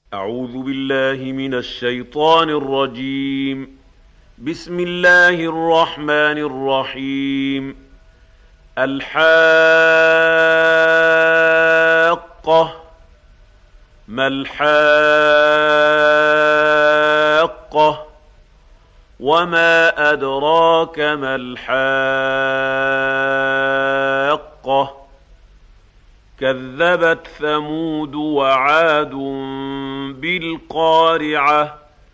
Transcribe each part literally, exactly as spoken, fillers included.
أعوذ بالله من الشيطان الرجيم. بسم الله الرحمن الرحيم. الحاقة. ما الحاقة؟ وما أدراك ما الحاقة؟ كذبت ثمود وعاد بالقارعة.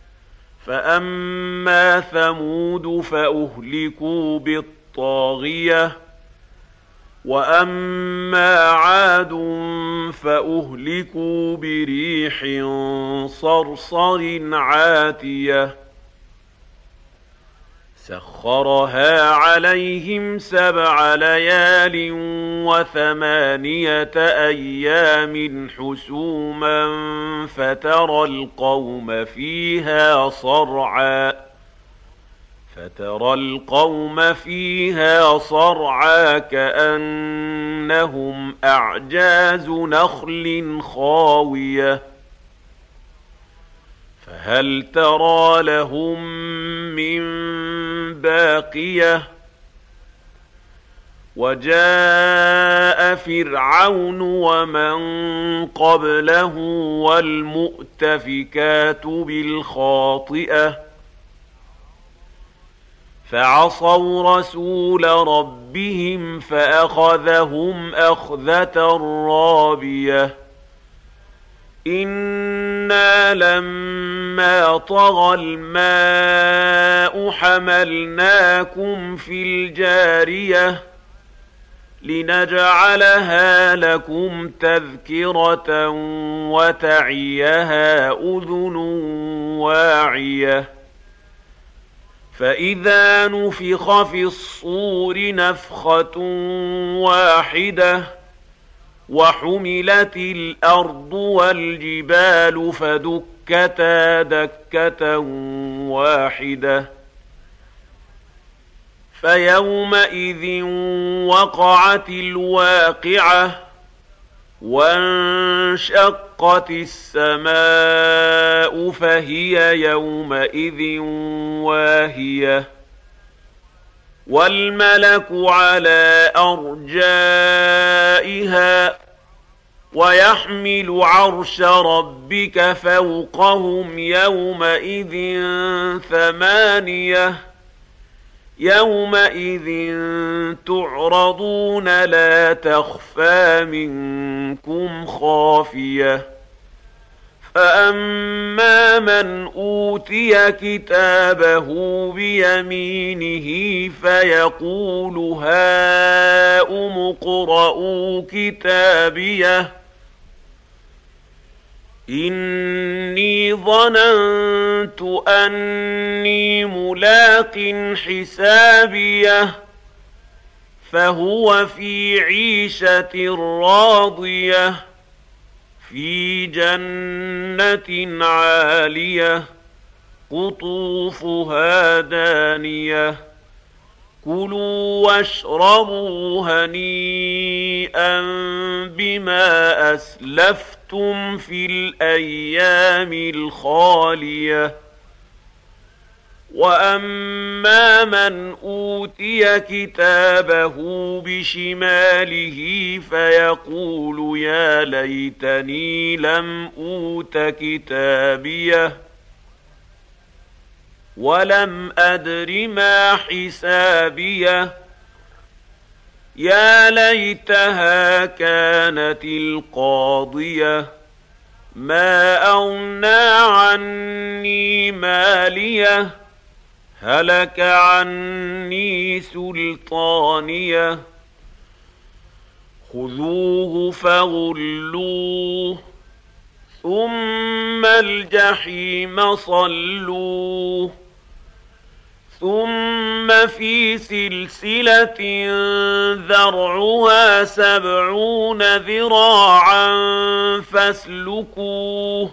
فأما ثمود فأهلكوا بالطاغية، وأما عاد فأهلكوا بريح صرصر عاتية سخرها عليهم سبع ليال وثمانية أيام حسوما فترى القوم فيها صرعا فترى القوم فيها صرعا كأنهم أعجاز نخل خاوية فهل ترى لهم من باقية؟ وجاء فرعون ومن قبله والمؤتفكات بالخاطئة فعصوا رسول ربهم فأخذهم أخذة رابية. إنا لما طغى الماء حملناكم في الجارية لنجعلها لكم تذكرة وتعيها أذن واعية. فإذا نفخ في الصور نفخة واحدة وحملت الأرض والجبال فدكتا دكة واحدة فيومئذ وقعت الواقعة وانشقت السماء فهي يومئذ واهية والملك على أرجائها ويحمل عرش ربك فوقهم يومئذ ثمانية يومئذ تعرضون لا تخفى منكم خافية. فأما من أوتي كتابه بيمينه فيقول هاؤم اقرءوا كتابيه إني ظننت أني ملاق حسابيه فهو في عيشة راضية في جنة عالية قطوفها دانية كلوا واشربوا هنيئا بما أسلفتم في الأيام الخالية. وأما من أوتي كتابه بشماله فيقول يا ليتني لم أوت كتابيه ولم أدر ما حسابيه يا ليتها كانت القاضية ما أغنى عني ماليه هلك عني سلطانيه خذوه فغلوه ثم الجحيم صلوه ثم في سلسلة ذرعها سبعون ذراعا فاسلكوه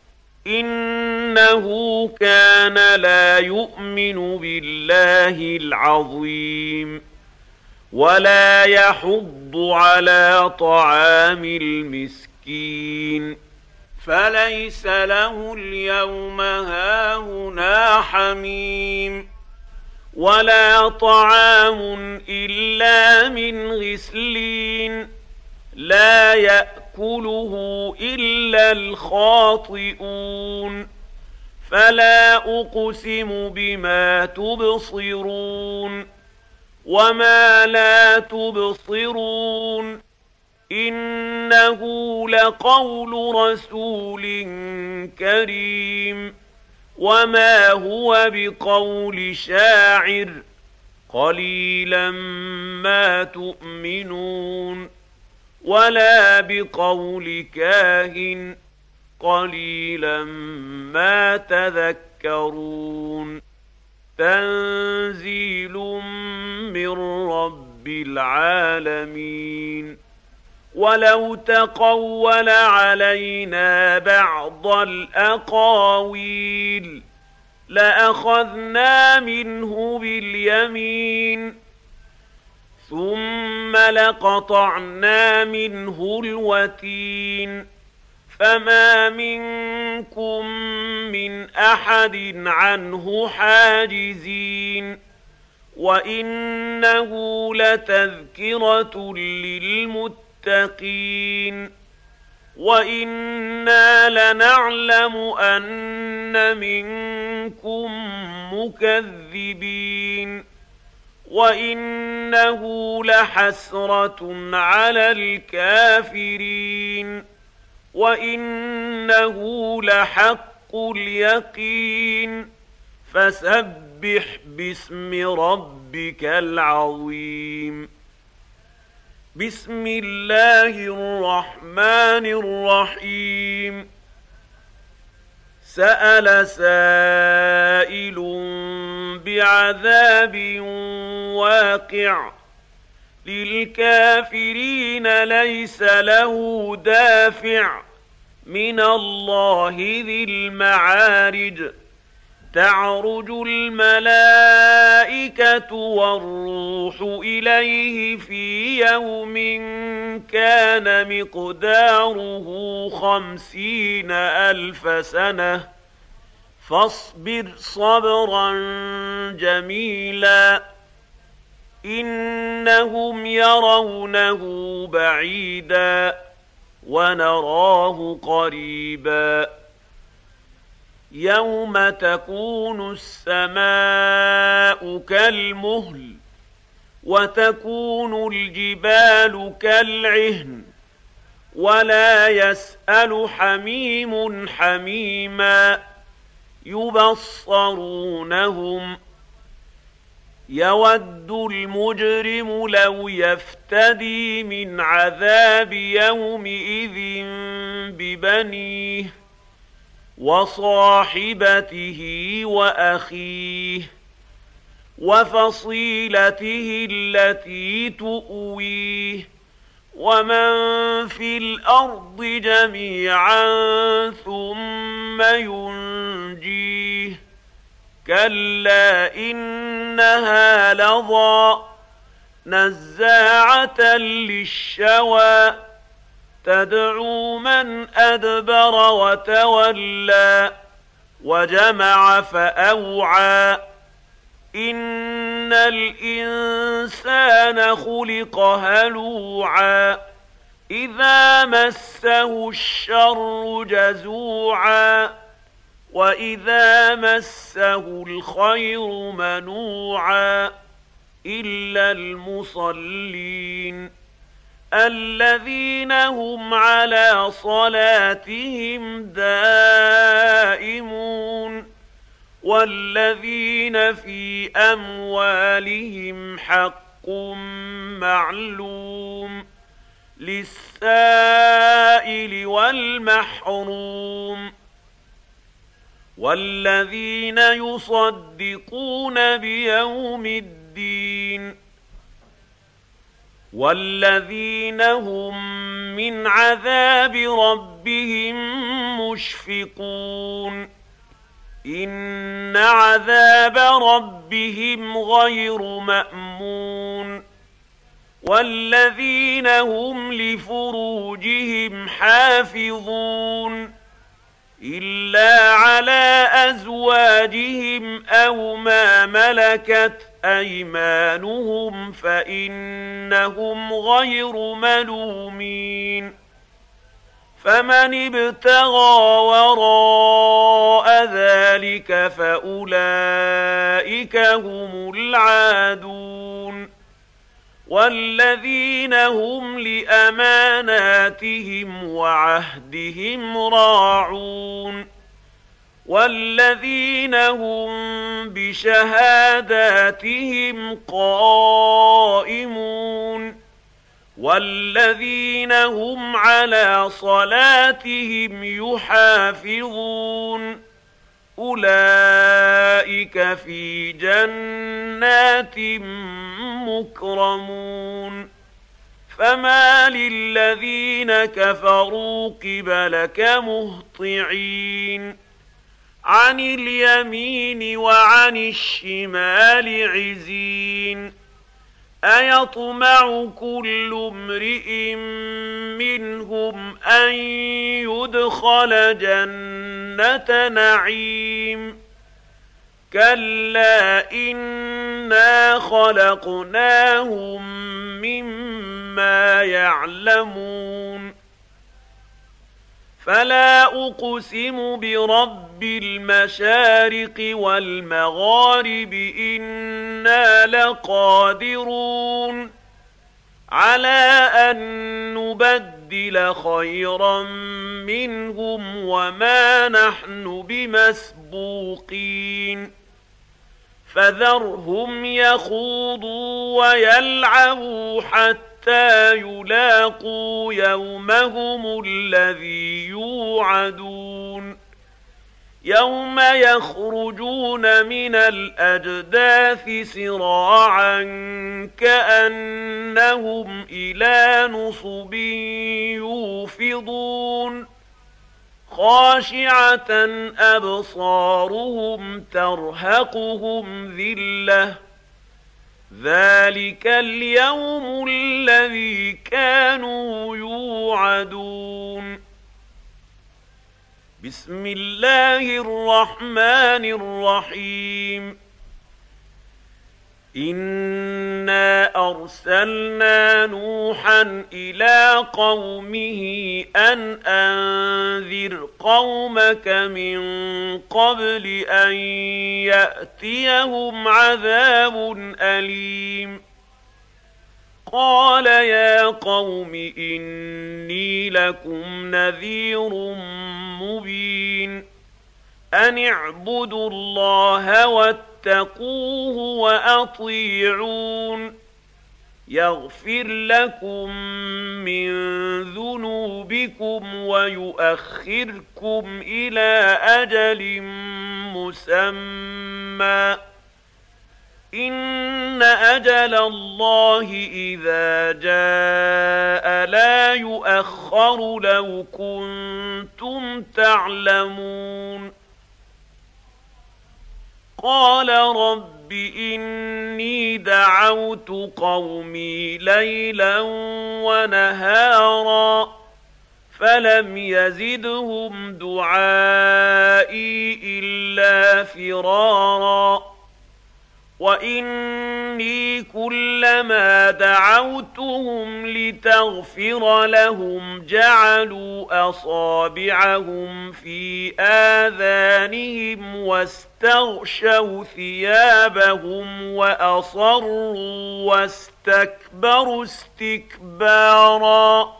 إنه كان لا يؤمن بالله العظيم ولا يحض على طعام المسكين فليس له اليوم هاهنا حميم ولا طعام إلا من غسلين لا يأكله إلا الخاطئون فلا أقسم بما تبصرون وما لا تبصرون إنه لقول رسول كريم وما هو بقول شاعر قليلا ما تؤمنون ولا بقول كاهن قليلا ما تذكرون تنزيل من رب العالمين ولو تقول علينا بعض الأقاويل لأخذنا منه باليمين ثم لقطعنا منه الوتين فما منكم من أحد عنه حاجزين وإنه لتذكرة للمتقين وإنا لنعلم أن منكم مكذبين وإنه لحسرة على الكافرين وإنه لحق اليقين فسبح باسم ربك العظيم بسم الله الرحمن الرحيم سأل سائل بعذاب واقع للكافرين ليس له دافع من الله ذي المعارج تعرج الملائكة والروح إليه في يوم كان مقداره خمسين ألف سنة فاصبر صبرا جميلا إنهم يرونه بعيدا ونراه قريبا يوم تكون السماء كالمهل وتكون الجبال كالعهن ولا يسأل حميم حميما يبصرونهم يود المجرم لو يفتدي من عذاب يومئذ ببنيه وصاحبته وأخيه وفصيلته التي تؤويه ومن في الأرض جميعا ثم ينجيه كلا إنها لظى نزاعة للشوى تدعو من أدبر وتولى وجمع فأوعى إن الإنسان خلق هلوعا إذا مسه الشر جزوعا وإذا مسه الخير منوعا إلا المصلين الذين هم على صلاتهم دائمون والذين في أموالهم حق معلوم للسائل والمحروم والذين يصدقون بيوم الدين والذين هم من عذاب ربهم مشفقون إن عذاب ربهم غير مأمون والذين هم لفروجهم حافظون إلا على أزواجهم أو ما ملكت أيمانهم فإنهم غير ملومين. فمن ابتغى وراء ذلك فأولئك هم العادون. والذين هم لأماناتهم وعهدهم راعون. والذين هم بشهاداتهم قائمون. والذين هم على صلاتهم يحافظون. أولئك في جنات مكرمون. فما للذين كفروا قبلك مهطعين عن اليمين وعن الشمال عزين. أيطمع كل امرئ منهم أن يدخل جنة نعيم. كلا إنا خلقناهم مما يعلمون. فلا أقسم برب المشارق والمغارب إنا لقادرون على أن نبدل خيرا منهم وما نحن بمسبوقين. فذرهم يخوضوا ويلعبوا حتى حتى يلاقوا يومهم الذي يوعدون. يوم يخرجون من الأجداث سراعا كأنهم إلى نصب يوفضون. خاشعة أبصارهم ترهقهم ذلة. ذلك اليوم الذي كانوا يوعدون. بسم الله الرحمن الرحيم. إنا أرسلنا نوحا إلى قومه أن أنذر قومك من قبل أن يأتيهم عذاب أليم. قال يا قوم إني لكم نذير مبين. أن اعبدوا الله واتقوه وأطيعون. يغفر لكم من ذنوبكم ويؤخركم إلى أجل مسمى. إن أجل الله إذا جاء لا يؤخر لو كنتم تعلمون. قال رب إني دعوت قومي ليلا ونهارا فلم يزدهم دعائي إلا فرارا. وإني كلما دعوتهم لتغفر لهم جعلوا أصابعهم في آذانهم واستغشوا ثيابهم وأصروا واستكبروا استكبارا.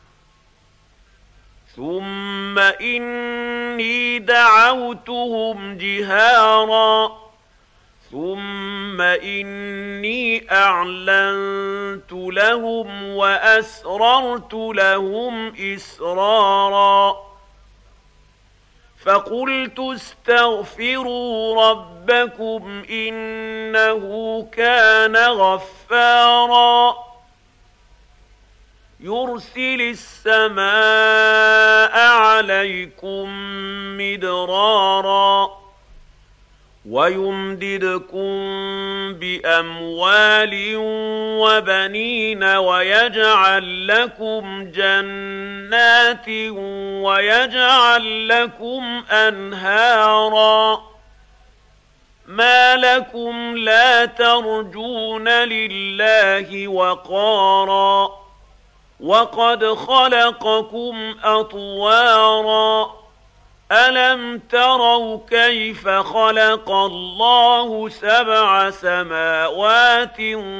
ثم إني دعوتهم جهارا ثم إني أعلنت لهم وأسررت لهم إسرارا. فقلت استغفروا ربكم إنه كان غفارا. يرسل السماء عليكم مدرارا ويمددكم بأموال وبنين ويجعل لكم جنات ويجعل لكم أنهارا ما لكم لا ترجون لله وقارا وقد خلقكم أطوارا ألم تروا كيف خلق الله سبع سماوات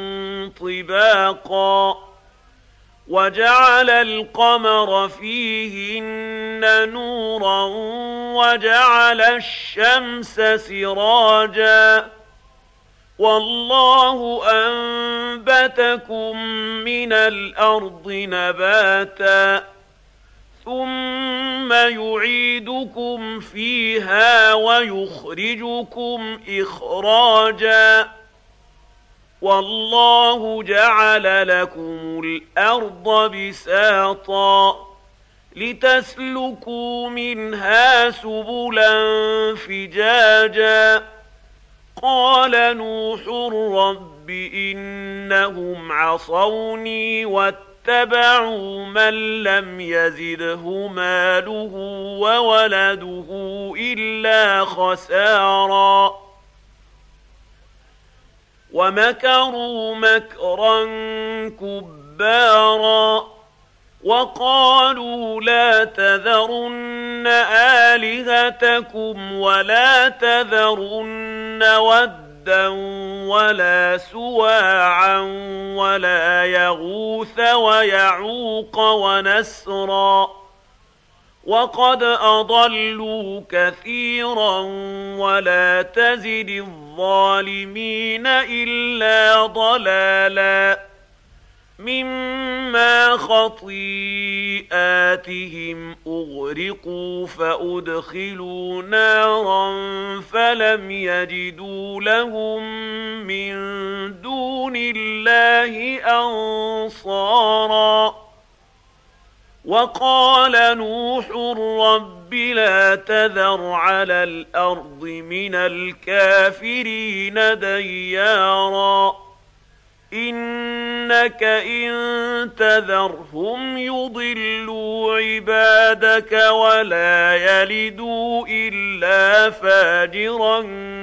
طباقا وجعل القمر فيهن نورا وجعل الشمس سراجا والله أنبتكم من الأرض نباتا ثم يعيدكم فيها ويخرجكم إخراجا والله جعل لكم الأرض بساطا لتسلكوا منها سبلا فجاجا قال نوح رب إنهم عصوني واتبعوا من لم يزده ماله وولده إلا خسارا ومكروا مكرا كبارا وقالوا لا تذرن آلهتكم ولا تذرن ودا ولا سواعا ولا يغوث ويعوق ونسرا وقد أضلوا كثيرا ولا تزد الظالمين إلا ضلالا مما خطيئاتهم أغرقوا فأدخلوا نارا فلم يجدوا لهم من دون الله أنصارا وقال نوح رب لا تذر على الأرض من الكافرين ديارا إنك إن تذرهم يضلوا عبادك ولا يلدوا إلا فاجرا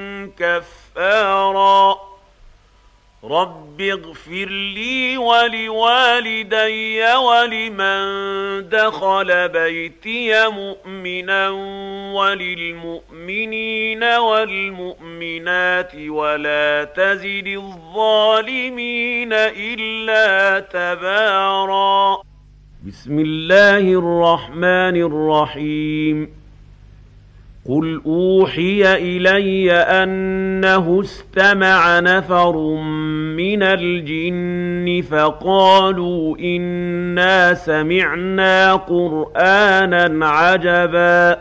كفارا رب اغفر لي ولوالدي ولمن دخل بيتي مؤمنا وللمؤمنين والمؤمنات ولا تزد الظالمين إلا تبارا بسم الله الرحمن الرحيم قل أوحي إلي أنه استمع نفر من الجن فقالوا إنا سمعنا قرآنا عجبا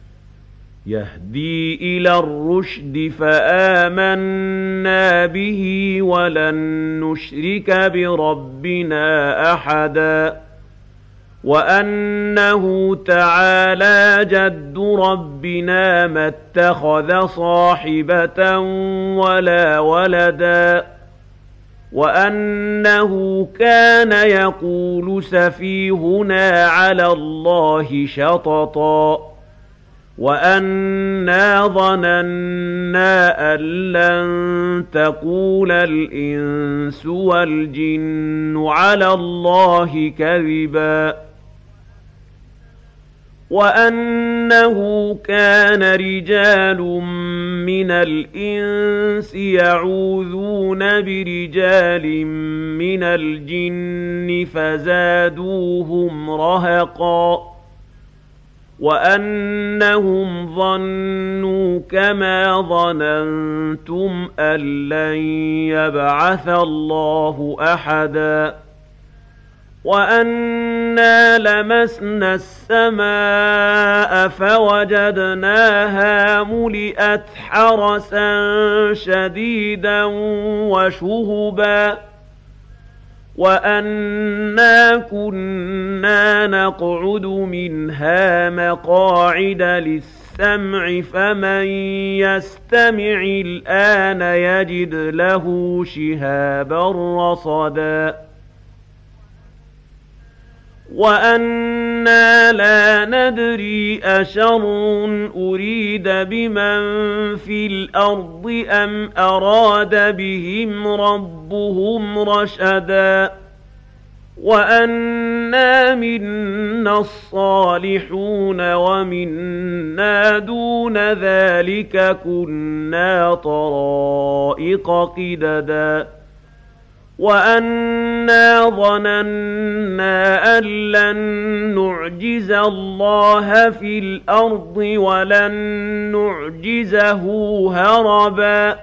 يهدي إلى الرشد فآمنا به ولن نشرك بربنا أحدا وأنه تعالى جد ربنا ما اتخذ صاحبة ولا ولدا وأنه كان يقول سفيهنا على الله شططا وأنا ظننا أن لن تقول الإنس والجن على الله كذبا وأنه كان رجال من الإنس يعوذون برجال من الجن فزادوهم رهقا وأنهم ظنوا كما ظننتم أن لن يبعث الله أحدا وأنا لمسنا السماء فوجدناها ملئت حرسا شديدا وشهبا وَأَنَّا كُنَّا نَقْعُدُ مِنْهَا مَقَاعِدَ لِلسَّمْعِ فَمَن يَسْتَمِعِ الْآنَ يَجِدْ لَهُ شِهَابًا رَّصَدًا وَأَنَّا لَا نَدْرِي أَشَرٌّ أُرِيدَ بِمَن فِي الْأَرْضِ أَمْ أَرَادَ بِهِمْ رَبُّهُمْ رَشَدًا وَأَنَّا مِنَّا الصَّالِحُونَ وَمِنَّا دُونَ ذَلِكَ كُنَّا طَرَائِقَ قِدَدًا وَأَنَّا ظَنَنَّا أَن لَّن نُّعْجِزَ اللَّهَ فِي الْأَرْضِ وَلَن نُّعْجِزَهُ هَرَبًا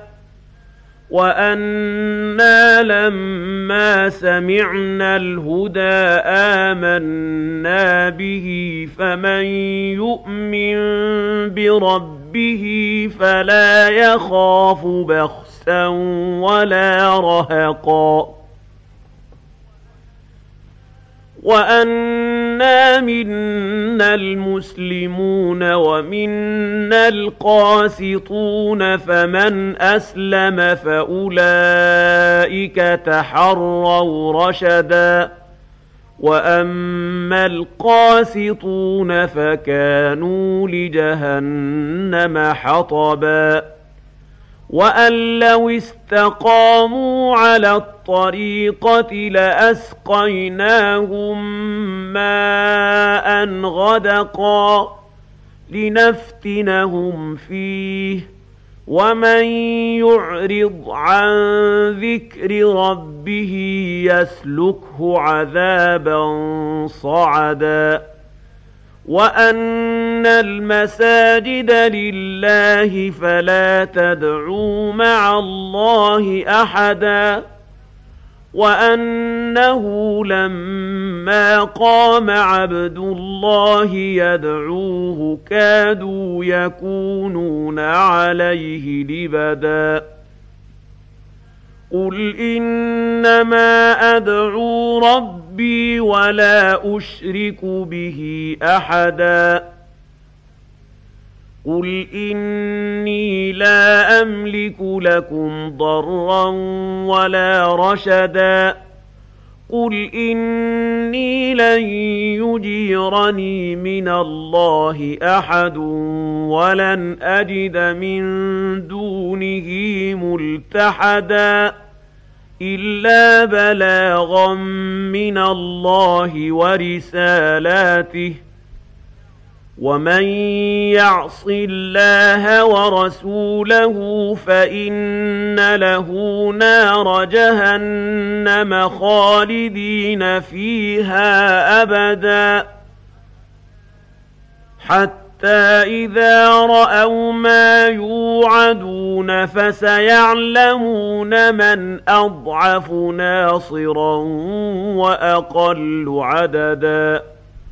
وَأَنَّا لَمَّا سَمِعْنَا الْهُدَىٰ آمَنَّا بِهِ فَمَن يُؤْمِن بِرَبِّهِ فَلَا يَخَافُ بَخْسًا وَلَا رَهَقًا وَأَنَّا مِنَّا الْمُسْلِمُونَ وَمِنَّا الْقَاسِطُونَ فَمَنْ أَسْلَمَ فَأُولَٰئِكَ تَحَرَّوْا رَشَدًا وَأَمَّا الْقَاسِطُونَ فَكَانُوا لِجَهَنَّمَ حَطَبًا وَأَن لَّوِ اسْتَقَامُوا عَلَى الطَّرِيقَةِ لَأَسْقَيْنَاهُم مَّاءً غَدَقًا لِّنَفْتِنَهُمْ فِيهِ وَمَن يُعْرِضْ عَن ذِكْرِ رَبِّهِ يَسْلُكْهُ عَذَابًا صَعَدًا وَأَنَّ الْمَسَاجِدَ لِلَّهِ فَلَا تَدْعُوا مَعَ اللَّهِ أَحَدًا وَأَنَّهُ لَمَّا قَامَ عَبْدُ اللَّهِ يَدْعُوهُ كَادُوا يَكُونُونَ عَلَيْهِ لِبَدًا قُلْ إِنَّمَا أَدْعُو رَبِّي وَلَا أُشْرِكُ بِهِ أَحَدًا قُلْ إِنِّي لَا أَمْلِكُ لَكُمْ ضَرًّا وَلَا رَشَدًا قُلْ إِنِّي لَن يُجِيرَنِي مِنَ اللَّهِ أَحَدٌ وَلَنْ أَجِدَ مِن دُونِهِ مُلْتَحَدًا إِلَّا بَلَاغًا مِّنَ اللَّهِ وَرِسَالَاتِهِ وَمَن يَعْصِ اللَّهَ وَرَسُولَهُ فَإِنَّ لَهُ نَارَ جَهَنَّمَ خَالِدِينَ فِيهَا أَبَدًا حَتَّىٰ إِذَا رَأَوْا مَا يُوعَدُونَ فَسَيَعْلَمُونَ مَنْ أَضْعَفُ نَاصِرًا وَأَقَلُّ عَدَدًا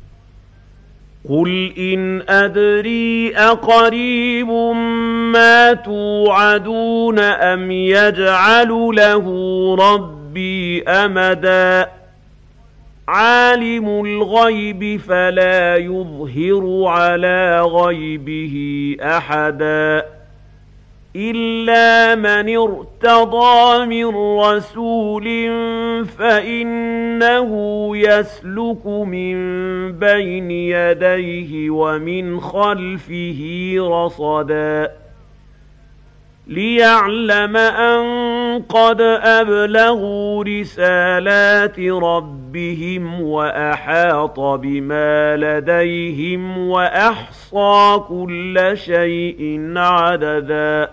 قُلْ إِنْ أَدْرِي أَقَرِيبٌ مَّا تُوعَدُونَ أَمْ يَجْعَلُ لَهُ رَبِّي أَمَدًا عَالِمُ الْغَيْبِ فَلَا يُظْهِرُ عَلَىٰ غَيْبِهِ أَحَدًا إِلَّا مَنِ ارْتَضَىٰ مِن رَّسُولٍ فَإِنَّهُ يَسْلُكُ مِن بَيْنِ يَدَيْهِ وَمِنْ خَلْفِهِ رَصَدًا لِّيَعْلَمَ أَن قَدْ أَبْلَغُوا رِسَالَاتِ رَبِّهِمْ وَأَحَاطَ بِمَا لَدَيْهِمْ وَأَحْصَىٰ كُلَّ شَيْءٍ عَدَدًا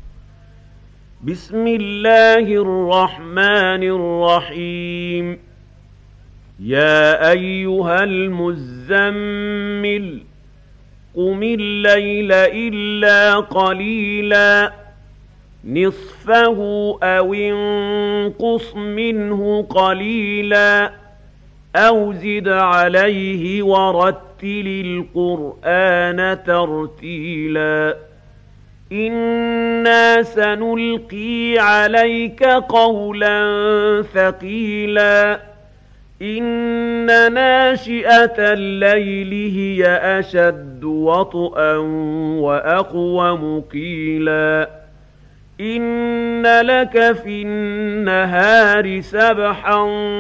بسم الله الرحمن الرحيم يا أيها المزمل قم الليل إلا قليلا نصفه أو انقص منه قليلا أو زد عليه ورتل القرآن ترتيلا إنا سنلقي عليك قولا ثقيلا إن ناشئة الليل هي أشد وطئا وأقوم قيلا إن لك في النهار سبحا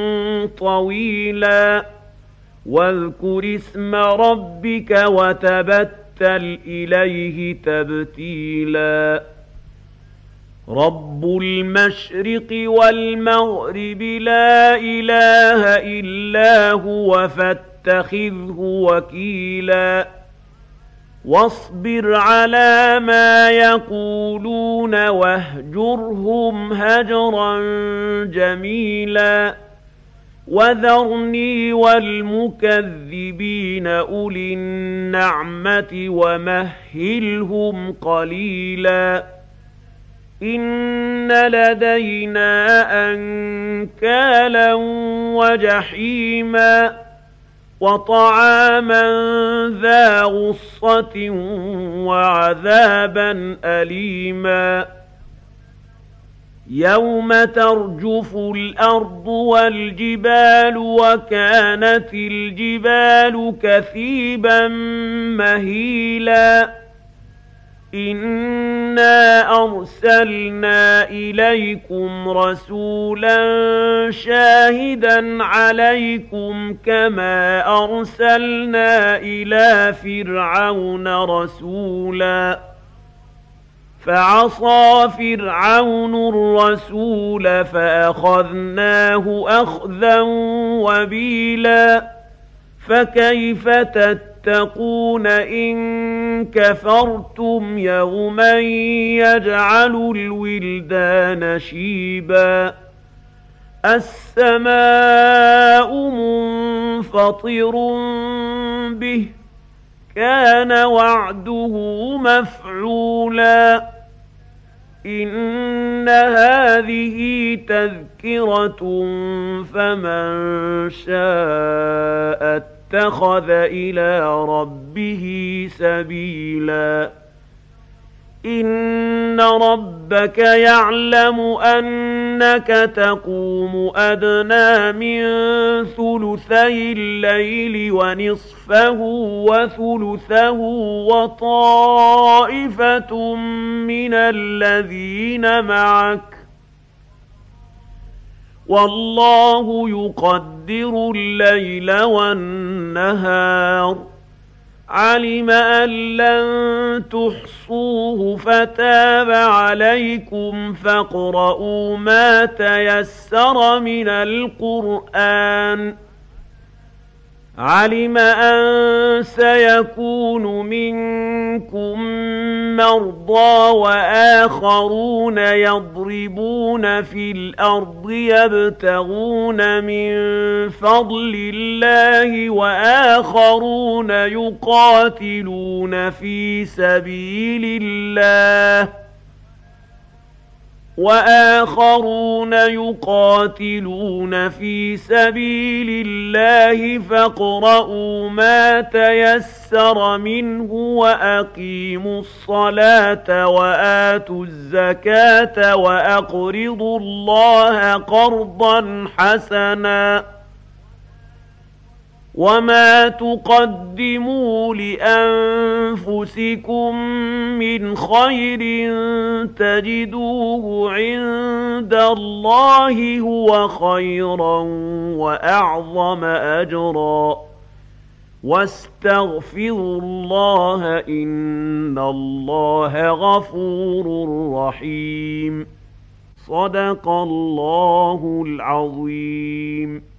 طويلا واذكر اسم ربك وتبتل إليه تبتيلا رب المشرق والمغرب لا إله إلا هو فاتخذه وكيلا واصبر على ما يقولون واهجرهم هجرا جميلا وذرني والمكذبين أولي النعمة ومهلهم قليلا إن لدينا أنكالا وجحيما وطعاما ذا غصة وعذابا أليما يوم ترجف الأرض والجبال وكانت الجبال كثيبا مهيلا إنا أرسلنا إليكم رسولا شاهدا عليكم كما أرسلنا إلى فرعون رسولا فعصى فرعون الرسول فأخذناه أخذا وبيلا فكيف تتقون إن كفرتم يوما يجعل الولدان شيبا السماء منفطر به كان وعده مفعولا إن هذه تذكرة فمن شاء اتخذ إلى ربه سبيلا إن ربك يعلم أنك تقوم أدنى من ثلثي الليل ونصفه وثلثه وطائفة من الذين معك والله يقدر الليل والنهار علم أن لن تحصوه فتاب عليكم فاقرؤوا ما تيسر من القرآن علم أن سيكون منكم مرضى وآخرون يضربون في الأرض يبتغون من فضل الله وآخرون يقاتلون في سبيل الله وآخرون يقاتلون في سبيل الله فاقرؤوا ما تيسر منه وأقيموا الصلاة وآتوا الزكاة وأقرضوا الله قرضا حسنا وما تقدموا لأنفسكم من خير تجدوه عند الله هو خيرا وأعظم أجرا واستغفروا الله إن الله غفور رحيم صدق الله العظيم.